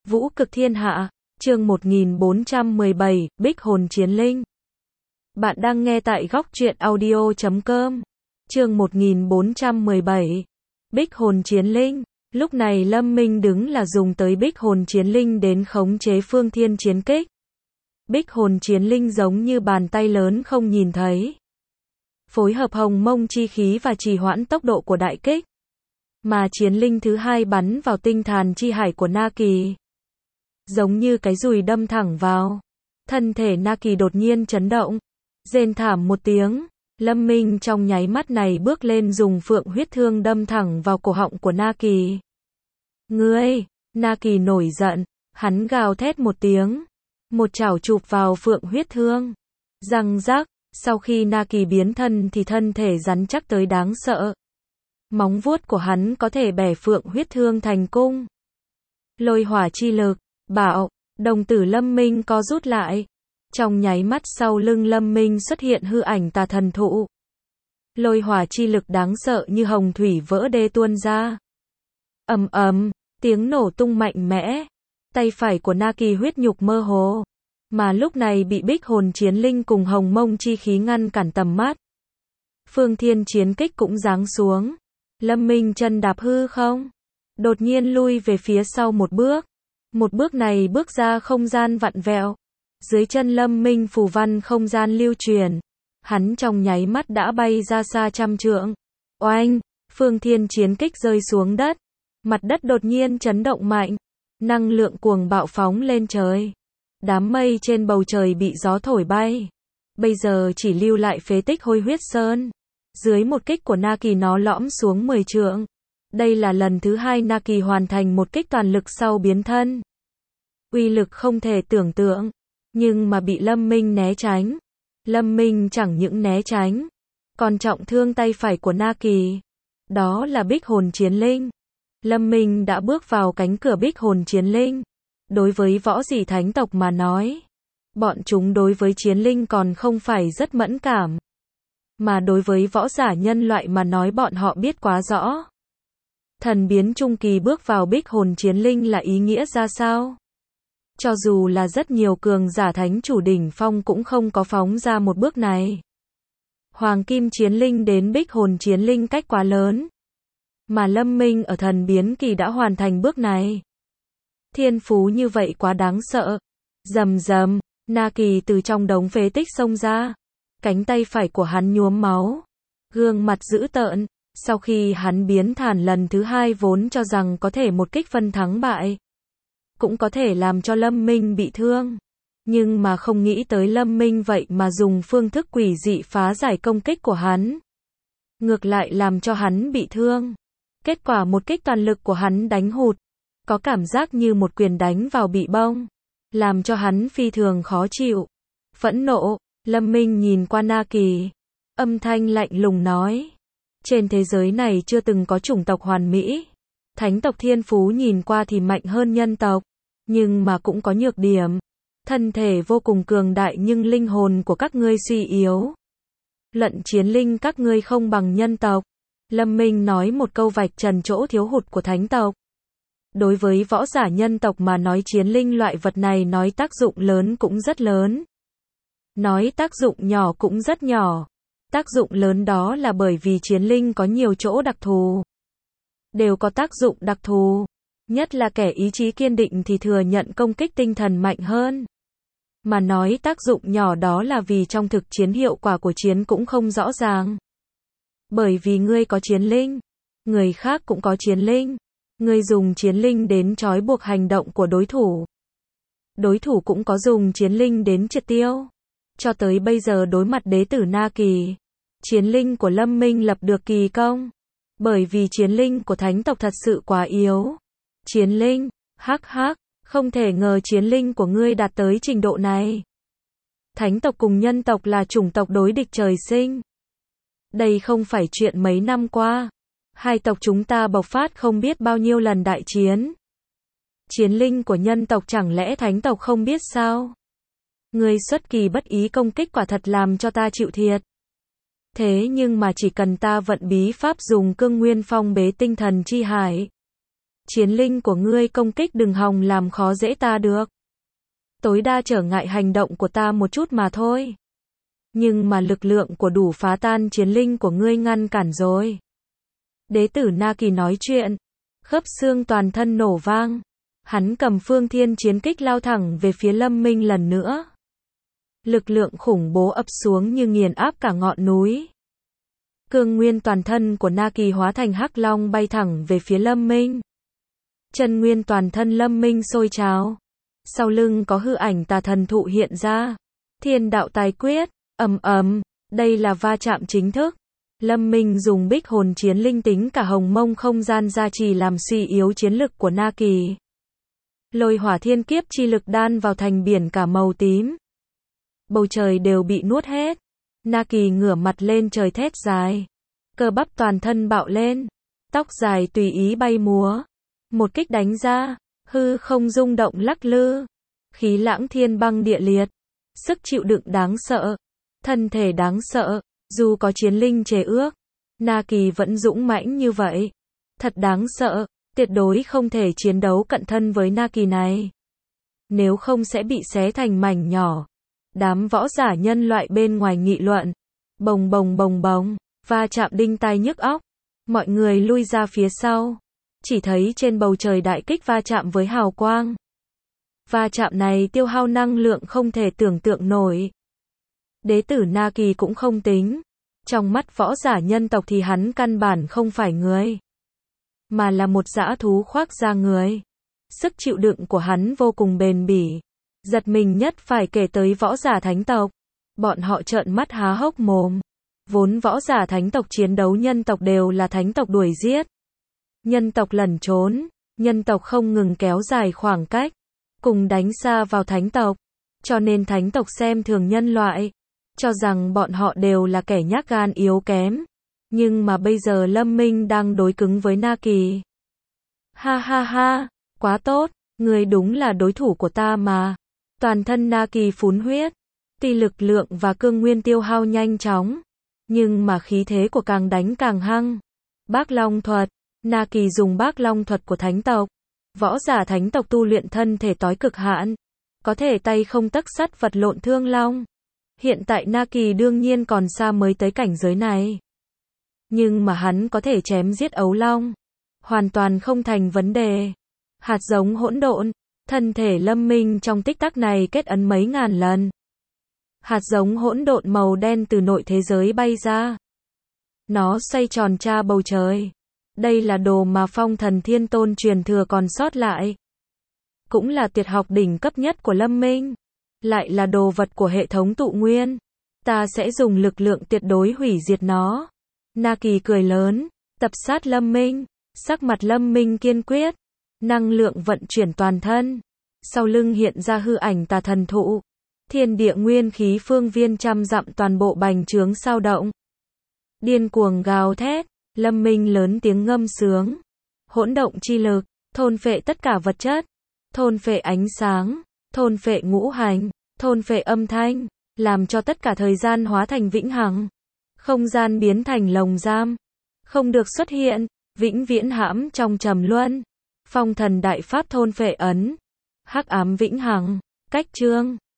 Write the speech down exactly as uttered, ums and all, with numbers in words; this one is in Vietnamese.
Vũ cực thiên hạ, chương một nghìn bốn trăm mười bảy, Bích hồn chiến linh. Bạn đang nghe tại góc truyện audio chấm com. Chương một nghìn bốn trăm mười bảy, Bích hồn chiến linh. Lúc này Lâm Minh đứng là dùng tới Bích hồn chiến linh đến khống chế Phương Thiên chiến kích. Bích hồn chiến linh giống như bàn tay lớn không nhìn thấy. Phối hợp hồng mông chi khí và trì hoãn tốc độ của đại kích. Mà chiến linh thứ hai bắn vào tinh thàn chi hải của Na Kỳ. Giống như cái dùi đâm thẳng vào. Thân thể Na Kỳ đột nhiên chấn động. Rên thảm một tiếng. Lâm Minh trong nháy mắt này bước lên dùng phượng huyết thương đâm thẳng vào cổ họng của Na Kỳ. Ngươi! Na Kỳ nổi giận. Hắn gào thét một tiếng. Một chảo chụp vào phượng huyết thương. Răng rắc. Sau khi Na Kỳ biến thân thì thân thể rắn chắc tới đáng sợ. Móng vuốt của hắn có thể bẻ phượng huyết thương thành cung. Lôi hỏa chi lực, bạo, đồng tử Lâm Minh co rút lại. Trong nháy mắt sau lưng Lâm Minh xuất hiện hư ảnh tà thần thụ. Lôi hỏa chi lực đáng sợ như hồng thủy vỡ đê tuôn ra. Ầm ầm, tiếng nổ tung mạnh mẽ. Tay phải của Na Kỳ huyết nhục mơ hồ. Mà lúc này bị Bích hồn chiến linh cùng hồng mông chi khí ngăn cản tầm mắt. Phương Thiên chiến kích cũng giáng xuống. Lâm Minh chân đạp hư không? Đột nhiên lui về phía sau một bước. Một bước này bước ra không gian vặn vẹo. Dưới chân Lâm Minh phù văn không gian lưu truyền. Hắn trong nháy mắt đã bay ra xa trăm trượng. Oanh! Phương Thiên chiến kích rơi xuống đất. Mặt đất đột nhiên chấn động mạnh. Năng lượng cuồng bạo phóng lên trời. Đám mây trên bầu trời bị gió thổi bay. Bây giờ chỉ lưu lại phế tích Hôi Huyết Sơn. Dưới một kích của Na Kỳ nó lõm xuống mười trượng. Đây là lần thứ hai Na Kỳ hoàn thành một kích toàn lực sau biến thân. Uy lực không thể tưởng tượng. Nhưng mà bị Lâm Minh né tránh. Lâm Minh chẳng những né tránh. Còn trọng thương tay phải của Na Kỳ. Đó là Bích hồn chiến linh. Lâm Minh đã bước vào cánh cửa Bích hồn chiến linh. Đối với võ dị thánh tộc mà nói. Bọn chúng đối với chiến linh còn không phải rất mẫn cảm. Mà đối với võ giả nhân loại mà nói bọn họ biết quá rõ. Thần biến trung kỳ bước vào Bích hồn chiến linh là ý nghĩa ra sao? Cho dù là rất nhiều cường giả thánh chủ đỉnh phong cũng không có phóng ra một bước này. Hoàng kim chiến linh đến Bích hồn chiến linh cách quá lớn. Mà Lâm Minh ở thần biến kỳ đã hoàn thành bước này. Thiên phú như vậy quá đáng sợ. Rầm rầm, Na Kỳ từ trong đống phế tích xông ra. Cánh tay phải của hắn nhuốm máu. Gương mặt dữ tợn. Sau khi hắn biến thản lần thứ hai vốn cho rằng có thể một kích phân thắng bại. Cũng có thể làm cho Lâm Minh bị thương. Nhưng mà không nghĩ tới Lâm Minh vậy mà dùng phương thức quỷ dị phá giải công kích của hắn. Ngược lại làm cho hắn bị thương. Kết quả một kích toàn lực của hắn đánh hụt. Có cảm giác như một quyền đánh vào bị bông. Làm cho hắn phi thường khó chịu. Phẫn nộ, Lâm Minh nhìn qua Na Kỳ. Âm thanh lạnh lùng nói. Trên thế giới này chưa từng có chủng tộc hoàn mỹ. Thánh tộc thiên phú nhìn qua thì mạnh hơn nhân tộc. Nhưng mà cũng có nhược điểm. Thân thể vô cùng cường đại nhưng linh hồn của các ngươi suy yếu. Lận chiến linh các ngươi không bằng nhân tộc. Lâm Minh nói một câu vạch trần chỗ thiếu hụt của thánh tộc. Đối với võ giả nhân tộc mà nói chiến linh loại vật này nói tác dụng lớn cũng rất lớn. Nói tác dụng nhỏ cũng rất nhỏ. Tác dụng lớn đó là bởi vì chiến linh có nhiều chỗ đặc thù. Đều có tác dụng đặc thù. Nhất là kẻ ý chí kiên định thì thừa nhận công kích tinh thần mạnh hơn. Mà nói tác dụng nhỏ đó là vì trong thực chiến hiệu quả của chiến cũng không rõ ràng. Bởi vì ngươi có chiến linh. Người khác cũng có chiến linh. Ngươi dùng chiến linh đến trói buộc hành động của đối thủ. Đối thủ cũng có dùng chiến linh đến triệt tiêu. Cho tới bây giờ đối mặt đế tử Na Kỳ. Chiến linh của Lâm Minh lập được kỳ công. Bởi vì chiến linh của thánh tộc thật sự quá yếu. Chiến linh, hắc hắc, không thể ngờ chiến linh của ngươi đạt tới trình độ này. Thánh tộc cùng nhân tộc là chủng tộc đối địch trời sinh. Đây không phải chuyện mấy năm qua. Hai tộc chúng ta bộc phát không biết bao nhiêu lần đại chiến. Chiến linh của nhân tộc chẳng lẽ thánh tộc không biết sao? Ngươi xuất kỳ bất ý công kích quả thật làm cho ta chịu thiệt. Thế nhưng mà chỉ cần ta vận bí pháp dùng cương nguyên phong bế tinh thần chi hải. chiến linh của ngươi công kích đừng hòng làm khó dễ ta được. Tối đa trở ngại hành động của ta một chút mà thôi. Nhưng mà lực lượng của đủ phá tan chiến linh của ngươi ngăn cản rồi. Đế tử Na Kỳ nói chuyện, khớp xương toàn thân nổ vang. Hắn cầm phương thiên chiến kích lao thẳng về phía Lâm Minh lần nữa. Lực lượng khủng bố ập xuống như nghiền áp cả ngọn núi. Cương nguyên toàn thân của Na Kỳ hóa thành hắc long bay thẳng về phía Lâm Minh. Chân nguyên toàn thân Lâm Minh sôi trào. Sau lưng có hư ảnh tà thần thụ hiện ra. Thiên đạo tài quyết, ầm ầm, đây là va chạm chính thức. Lâm Minh dùng bích hồn chiến linh tính cả hồng mông không gian gia trì làm suy yếu chiến lực của Na Kỳ. Lôi hỏa thiên kiếp chi lực đan vào thành biển cả màu tím. Bầu trời đều bị nuốt hết. Na Kỳ ngửa mặt lên trời thét dài. Cơ bắp toàn thân bạo lên. Tóc dài tùy ý bay múa. Một kích đánh ra. Hư không rung động lắc lư. Khí lãng thiên băng địa liệt. Sức chịu đựng đáng sợ. Thân thể đáng sợ. Dù có chiến linh chế ước. Na Kỳ vẫn dũng mãnh như vậy. Thật đáng sợ. Tuyệt đối không thể chiến đấu cận thân với Na Kỳ này. Nếu không sẽ bị xé thành mảnh nhỏ. Đám võ giả nhân loại bên ngoài nghị luận. Bồng bồng bồng bồng. Va chạm đinh tai nhức óc. Mọi người lui ra phía sau. Chỉ thấy trên bầu trời đại kích va chạm với hào quang. Va chạm này tiêu hao năng lượng không thể tưởng tượng nổi. Đế tử Na Kỳ cũng không tính. Trong mắt võ giả nhân tộc thì hắn căn bản không phải người. Mà là một dã thú khoác da người. Sức chịu đựng của hắn vô cùng bền bỉ. Giật mình nhất phải kể tới võ giả thánh tộc. Bọn họ trợn mắt há hốc mồm. Vốn võ giả thánh tộc chiến đấu nhân tộc đều là thánh tộc đuổi giết. Nhân tộc lẩn trốn. Nhân tộc không ngừng kéo dài khoảng cách. Cùng đánh xa vào thánh tộc. Cho nên thánh tộc xem thường nhân loại. Cho rằng bọn họ đều là kẻ nhát gan yếu kém. Nhưng mà bây giờ Lâm Minh đang đối cứng với Na Kỳ. Ha ha ha, quá tốt, người đúng là đối thủ của ta mà. Toàn thân Na Kỳ phún huyết. Tuy lực lượng và cương nguyên tiêu hao nhanh chóng. Nhưng mà khí thế của càng đánh càng hăng. Bác Long thuật. Na Kỳ dùng Bác Long thuật của thánh tộc. Võ giả thánh tộc tu luyện thân thể tối cực hạn. Có thể tay không tấc sắt vật lộn thương long. Hiện tại Na Kỳ đương nhiên còn xa mới tới cảnh giới này. Nhưng mà hắn có thể chém giết ấu long. Hoàn toàn không thành vấn đề. Hạt giống hỗn độn. Thân thể Lâm Minh trong tích tắc này kết ấn mấy ngàn lần. Hạt giống hỗn độn màu đen từ nội thế giới bay ra. Nó xoay tròn tra bầu trời. Đây là đồ mà Phong Thần Thiên Tôn truyền thừa còn sót lại. Cũng là tuyệt học đỉnh cấp nhất của Lâm Minh. Lại là đồ vật của hệ thống tụ nguyên. Ta sẽ dùng lực lượng tuyệt đối hủy diệt nó. Na Kỳ cười lớn, tập sát Lâm Minh. Sắc mặt Lâm Minh kiên quyết. Năng lượng vận chuyển toàn thân. Sau lưng hiện ra hư ảnh tà thần thụ. Thiên địa nguyên khí phương viên trăm dặm toàn bộ bành trướng sao động. Điên cuồng gào thét. Lâm Minh lớn tiếng ngâm sướng. Hỗn động chi lực. Thôn phệ tất cả vật chất. Thôn phệ ánh sáng. Thôn phệ ngũ hành. Thôn phệ âm thanh. Làm cho tất cả thời gian hóa thành vĩnh hằng. Không gian biến thành lồng giam. Không được xuất hiện. Vĩnh viễn hãm trong trầm luân. Phong thần đại pháp thôn phệ ấn. Hắc ám vĩnh hằng. Cách chương.